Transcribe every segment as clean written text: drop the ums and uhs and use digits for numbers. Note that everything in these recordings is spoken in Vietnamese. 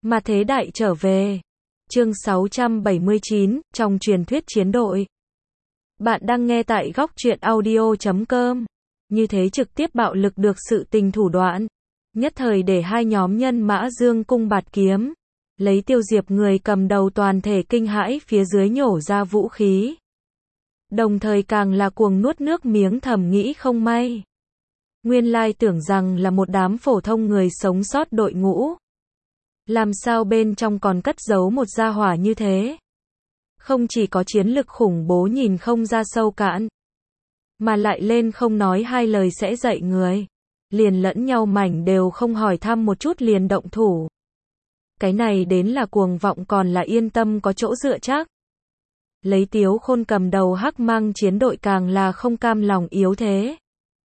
Mà thế đại trở về. Chương 679, trong truyền thuyết chiến đội. Bạn đang nghe tại góc truyện audio.com. Như thế trực tiếp bạo lực được sự tình thủ đoạn. Nhất thời để hai nhóm nhân mã dương cung bạt kiếm. Lấy Tiêu Diệp người cầm đầu toàn thể kinh hãi phía dưới nhổ ra vũ khí. Đồng thời càng là cuồng nuốt nước miếng thầm nghĩ không may. Nguyên lai tưởng rằng là một đám phổ thông người sống sót đội ngũ. Làm sao bên trong còn cất giấu một gia hỏa như thế? Không chỉ có chiến lực khủng bố nhìn không ra sâu cạn, mà lại lên không nói hai lời sẽ dạy người. Liền lẫn nhau mảnh đều không hỏi thăm một chút liền động thủ. Cái này đến là cuồng vọng còn là yên tâm có chỗ dựa chắc. Lấy Tiếu Khôn cầm đầu hắc mang chiến đội càng là không cam lòng yếu thế.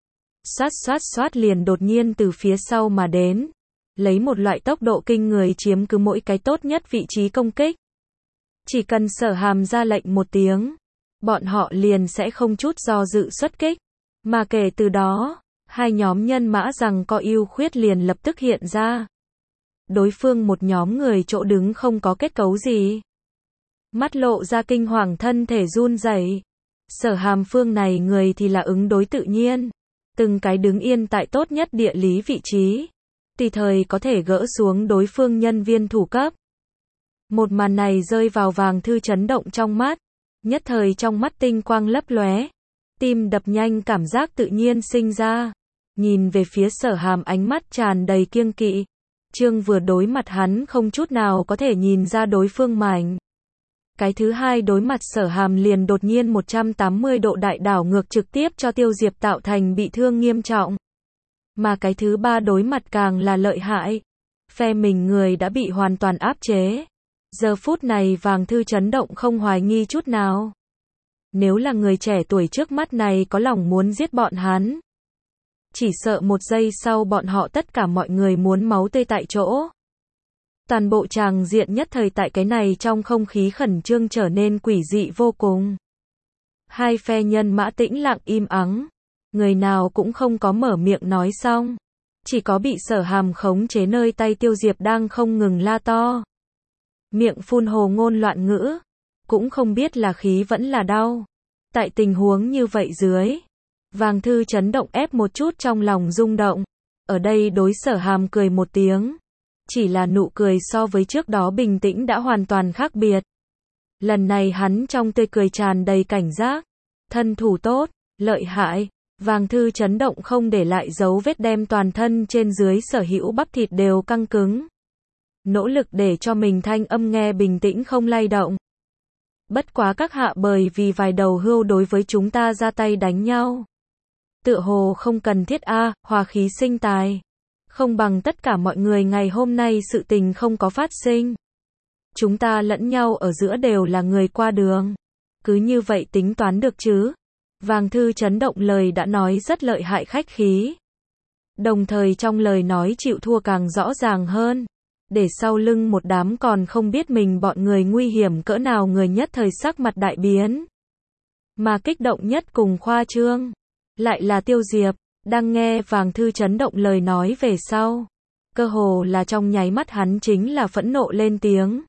Xoát liền đột nhiên từ phía sau mà đến. Lấy một loại tốc độ kinh người chiếm cứ mỗi cái tốt nhất vị trí công kích. Chỉ cần Sở Hàm ra lệnh một tiếng, bọn họ liền sẽ không chút do dự xuất kích. Mà kể từ đó, hai nhóm nhân mã rằng có ưu khuyết liền lập tức hiện ra. Đối phương một nhóm người chỗ đứng không có kết cấu gì. Mắt lộ ra kinh hoàng thân thể run rẩy. Sở Hàm phương này người thì là ứng đối tự nhiên. Từng cái đứng yên tại tốt nhất địa lý vị trí. Tùy thời có thể gỡ xuống đối phương nhân viên thủ cấp. Một màn này rơi vào Vàng Thư chấn động trong mắt. Nhất thời trong mắt tinh quang lấp lóe. Tim đập nhanh cảm giác tự nhiên sinh ra. Nhìn về phía Sở Hàm ánh mắt tràn đầy kiêng kỵ. Chương vừa đối mặt hắn không chút nào có thể nhìn ra đối phương mảnh. Cái thứ hai đối mặt Sở Hàm liền đột nhiên 180 độ đại đảo ngược trực tiếp cho Tiêu Diệp tạo thành bị thương nghiêm trọng. Mà cái thứ ba đối mặt càng là lợi hại. Phe mình người đã bị hoàn toàn áp chế. Giờ phút này Vàng Thư chấn động không hoài nghi chút nào. Nếu là người trẻ tuổi trước mắt này có lòng muốn giết bọn hắn, chỉ sợ một giây sau bọn họ tất cả mọi người muốn máu tươi tại chỗ. Toàn bộ tràng diện nhất thời tại cái này trong không khí khẩn trương trở nên quỷ dị vô cùng. Hai phe nhân mã tĩnh lặng im ắng. Người nào cũng không có mở miệng nói xong. Chỉ có bị Sở Hàm khống chế nơi tay Tiêu Diệp đang không ngừng la to. Miệng phun hồ ngôn loạn ngữ. Cũng không biết là khí vẫn là đau. Tại tình huống như vậy dưới, Vàng Thư chấn động ép một chút trong lòng rung động. Ở đây đối Sở Hàm cười một tiếng. Chỉ là nụ cười so với trước đó bình tĩnh đã hoàn toàn khác biệt. Lần này hắn trong tươi cười tràn đầy cảnh giác. Thân thủ tốt, lợi hại. Vàng Thư chấn động không để lại dấu vết đem toàn thân trên dưới sở hữu bắp thịt đều căng cứng. Nỗ lực để cho mình thanh âm nghe bình tĩnh không lay động. Bất quá các hạ bởi vì vài đầu hươu đối với chúng ta ra tay đánh nhau. Tựa hồ không cần thiết hòa khí sinh tài. Không bằng tất cả mọi người ngày hôm nay sự tình không có phát sinh. Chúng ta lẫn nhau ở giữa đều là người qua đường. Cứ như vậy tính toán được chứ? Vàng Thư chấn động lời đã nói rất lợi hại khách khí. Đồng thời trong lời nói chịu thua càng rõ ràng hơn. Để sau lưng một đám còn không biết mình bọn người nguy hiểm cỡ nào người nhất thời sắc mặt đại biến. Mà kích động nhất cùng khoa trương. Lại là Tiêu Diệp. Đang nghe Vàng Thư chấn động lời nói về sau. Cơ hồ là trong nháy mắt hắn chính là phẫn nộ lên tiếng.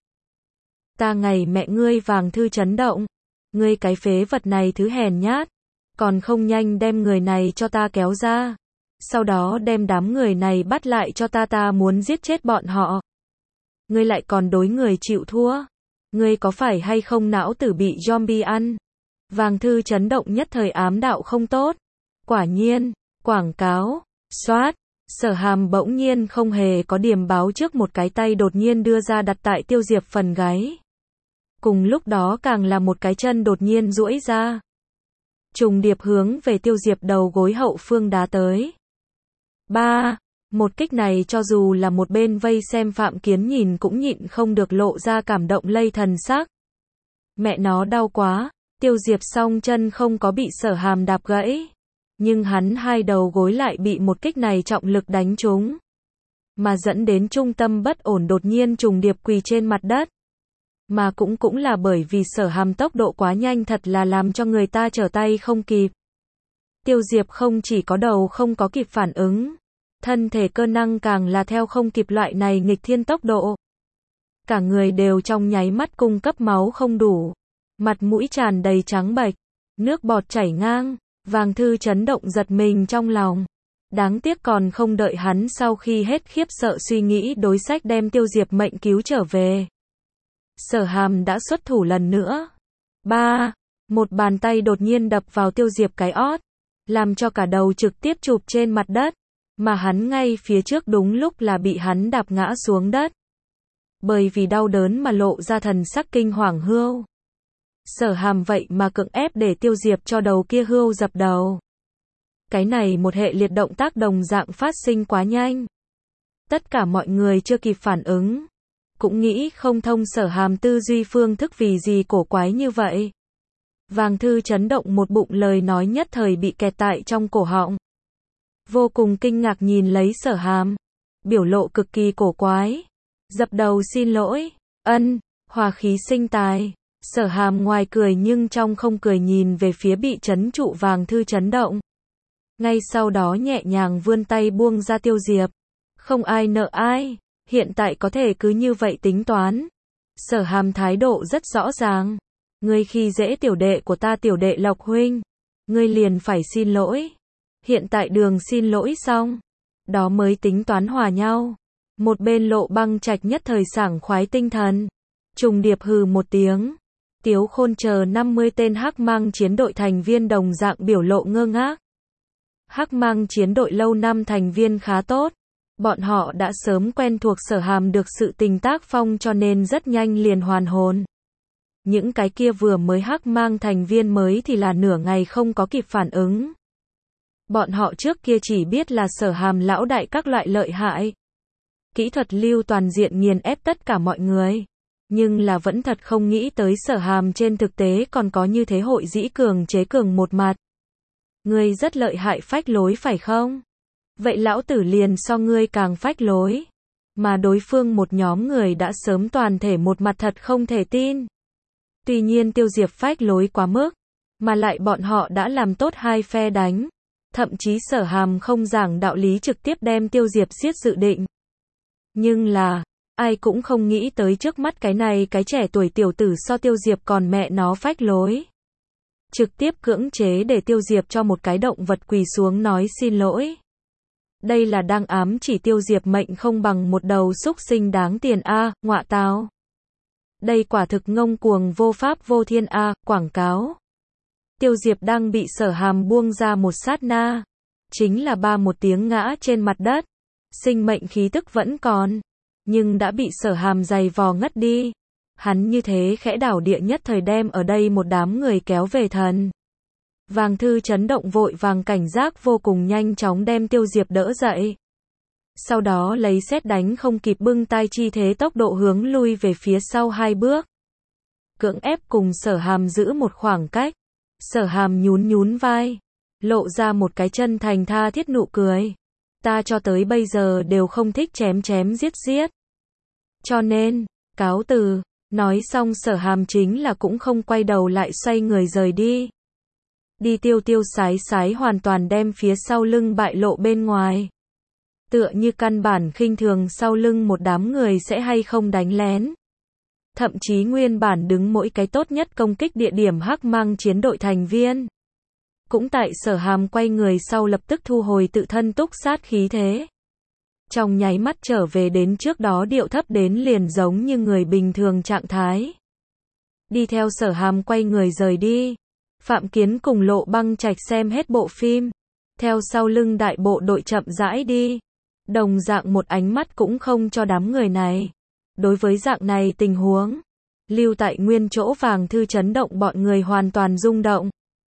Ta ngày mẹ ngươi Vàng Thư chấn động. Ngươi cái phế vật này thứ hèn nhát. Còn không nhanh đem người này cho ta kéo ra. Sau đó đem đám người này bắt lại cho ta muốn giết chết bọn họ. Ngươi lại còn đối người chịu thua. Ngươi có phải hay không não tử bị zombie ăn? Vàng Thư chấn động nhất thời ám đạo không tốt. Quả nhiên, quảng cáo, xoát. Sở Hàm bỗng nhiên không hề có điểm báo trước một cái tay đột nhiên đưa ra đặt tại Tiêu Diệp phần gáy. Cùng lúc đó càng là một cái chân đột nhiên duỗi ra. Trùng điệp hướng về Tiêu Diệp đầu gối hậu phương đá tới. Một kích này cho dù là một bên vây xem Phạm Kiến nhìn cũng nhịn không được lộ ra cảm động lây thần sắc. Mẹ nó đau quá. Tiêu Diệp song chân không có bị Sở Hàm đạp gãy. Nhưng hắn hai đầu gối lại bị một kích này trọng lực đánh trúng. Mà dẫn đến trung tâm bất ổn đột nhiên trùng điệp quỳ trên mặt đất. Mà cũng là bởi vì Sở Hàm tốc độ quá nhanh thật là làm cho người ta trở tay không kịp. Tiêu Diệp không chỉ có đầu không có kịp phản ứng. Thân thể cơ năng càng là theo không kịp loại này nghịch thiên tốc độ. Cả người đều trong nháy mắt cung cấp máu không đủ. Mặt mũi tràn đầy trắng bệch. Nước bọt chảy ngang. Vàng Thư chấn động giật mình trong lòng. Đáng tiếc còn không đợi hắn sau khi hết khiếp sợ suy nghĩ đối sách đem Tiêu Diệp mệnh cứu trở về. Sở Hàm đã xuất thủ lần nữa. Một bàn tay đột nhiên đập vào Tiêu Diệp cái ót, làm cho cả đầu trực tiếp chụp trên mặt đất, mà hắn ngay phía trước đúng lúc là bị hắn đạp ngã xuống đất. Bởi vì đau đớn mà lộ ra thần sắc kinh hoàng hươu. Sở Hàm vậy mà cưỡng ép để Tiêu Diệp cho đầu kia hươu dập đầu. Cái này một hệ liệt động tác đồng dạng phát sinh quá nhanh. Tất cả mọi người chưa kịp phản ứng, cũng nghĩ không thông Sở Hàm tư duy phương thức vì gì cổ quái như vậy. Vàng Thư chấn động một bụng lời nói nhất thời bị kẹt tại trong cổ họng. Vô cùng kinh ngạc nhìn lấy Sở Hàm, biểu lộ cực kỳ cổ quái. Dập đầu xin lỗi, hòa khí sinh tài. Sở Hàm ngoài cười nhưng trong không cười nhìn về phía bị trấn trụ Vàng Thư chấn động. Ngay sau đó nhẹ nhàng vươn tay buông ra Tiêu Diệp. Không ai nợ ai, hiện tại có thể cứ như vậy tính toán. Sở Hàm thái độ rất rõ ràng. Ngươi khi dễ tiểu đệ của ta Tiểu đệ Lộc huynh, ngươi liền phải xin lỗi. Hiện tại đường xin lỗi xong, đó mới tính toán hòa nhau. Một bên Lộ Băng Trạch nhất thời sảng khoái tinh thần, trùng điệp hừ một tiếng. Tiếu Khôn chờ 50 tên Hắc Mang chiến đội thành viên đồng dạng biểu lộ ngơ ngác. Hắc Mang chiến đội lâu năm thành viên khá tốt, bọn họ đã sớm quen thuộc Sở Hàm được sự tình tác phong cho nên rất nhanh liền hoàn hồn. Những cái kia vừa mới Hắc Mang thành viên mới thì là nửa ngày không có kịp phản ứng. Bọn họ trước kia chỉ biết là Sở Hàm lão đại các loại lợi hại, kỹ thuật lưu toàn diện nghiền ép tất cả mọi người, nhưng là vẫn thật không nghĩ tới Sở Hàm trên thực tế còn có như thế hội dĩ cường chế cường một mặt. Ngươi rất lợi hại phách lối phải không? Vậy lão tử liền so ngươi càng phách lối. Mà đối phương một nhóm người đã sớm toàn thể một mặt thật không thể tin. Tuy nhiên Tiêu Diệp phách lối quá mức, mà lại bọn họ đã làm tốt hai phe đánh. Thậm chí Sở Hàm không giảng đạo lý trực tiếp đem Tiêu Diệp giết dự định. Nhưng là, ai cũng không nghĩ tới trước mắt cái này cái trẻ tuổi tiểu tử so Tiêu Diệp còn mẹ nó phách lối. Trực tiếp cưỡng chế để Tiêu Diệp cho một cái động vật quỳ xuống nói xin lỗi. Đây là đang ám chỉ Tiêu Diệp mệnh không bằng một đầu súc sinh đáng tiền a, ngọa tào. Đây quả thực ngông cuồng vô pháp vô thiên a, quảng cáo. Tiêu Diệp đang bị Sở Hàm buông ra một sát na, chính là một tiếng ngã trên mặt đất. Sinh mệnh khí tức vẫn còn, nhưng đã bị Sở Hàm giày vò ngất đi. Hắn như thế khẽ đảo địa nhất thời đem ở đây một đám người kéo về thần. Vàng Thư chấn động vội vàng cảnh giác vô cùng nhanh chóng đem Tiêu Diệp đỡ dậy. Sau đó lấy sét đánh không kịp bưng tay chi thế tốc độ hướng lui về phía sau 2 bước. Cưỡng ép cùng Sở Hàm giữ một khoảng cách. Sở Hàm nhún vai, lộ ra một cái chân thành tha thiết nụ cười. Ta cho tới bây giờ đều không thích chém giết. Cho nên, cáo từ. Nói xong Sở Hàm chính là cũng không quay đầu lại xoay người rời đi. Đi tiêu sái hoàn toàn đem phía sau lưng bại lộ bên ngoài. Tựa như căn bản khinh thường sau lưng một đám người sẽ hay không đánh lén. Thậm chí nguyên bản đứng mỗi cái tốt nhất công kích địa điểm Hắc Mang chiến đội thành viên. Cũng tại Sở Hàm quay người sau lập tức thu hồi tự thân túc sát khí thế. Trong nháy mắt trở về đến trước đó điệu thấp đến liền giống như người bình thường trạng thái. Đi theo Sở Hàm quay người rời đi. Phạm Kiến cùng Lộ Băng Trạch xem hết bộ phim. Theo sau lưng đại bộ đội chậm rãi đi. Đồng dạng một ánh mắt cũng không cho đám người này. Đối với dạng này tình huống, lưu tại nguyên chỗ Vàng Thư chấn động bọn người hoàn toàn rung động.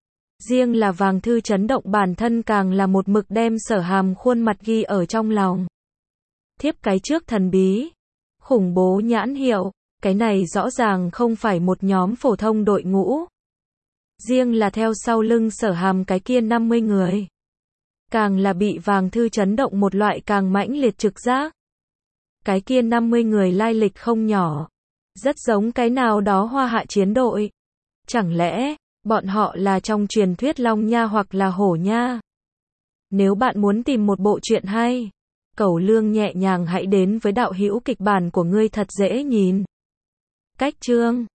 Riêng là Vàng Thư chấn động bản thân càng là một mực đem Sở Hàm khuôn mặt ghi ở trong lòng. Thiếp cái trước thần bí, khủng bố nhãn hiệu, cái này rõ ràng không phải một nhóm phổ thông đội ngũ. Riêng là theo sau lưng Sở Hàm cái kia 50 người. Càng là bị Vàng Thư chấn động một loại càng mãnh liệt trực giác. Cái kia 50 người lai lịch không nhỏ. Rất giống cái nào đó Hoa Hạ chiến đội. Chẳng lẽ, bọn họ là trong truyền thuyết Long Nha hoặc là Hổ Nha? Nếu bạn muốn tìm một bộ truyện hay, Cẩu Lương nhẹ nhàng hãy đến với đạo hữu kịch bản của ngươi thật dễ nhìn. Cách chương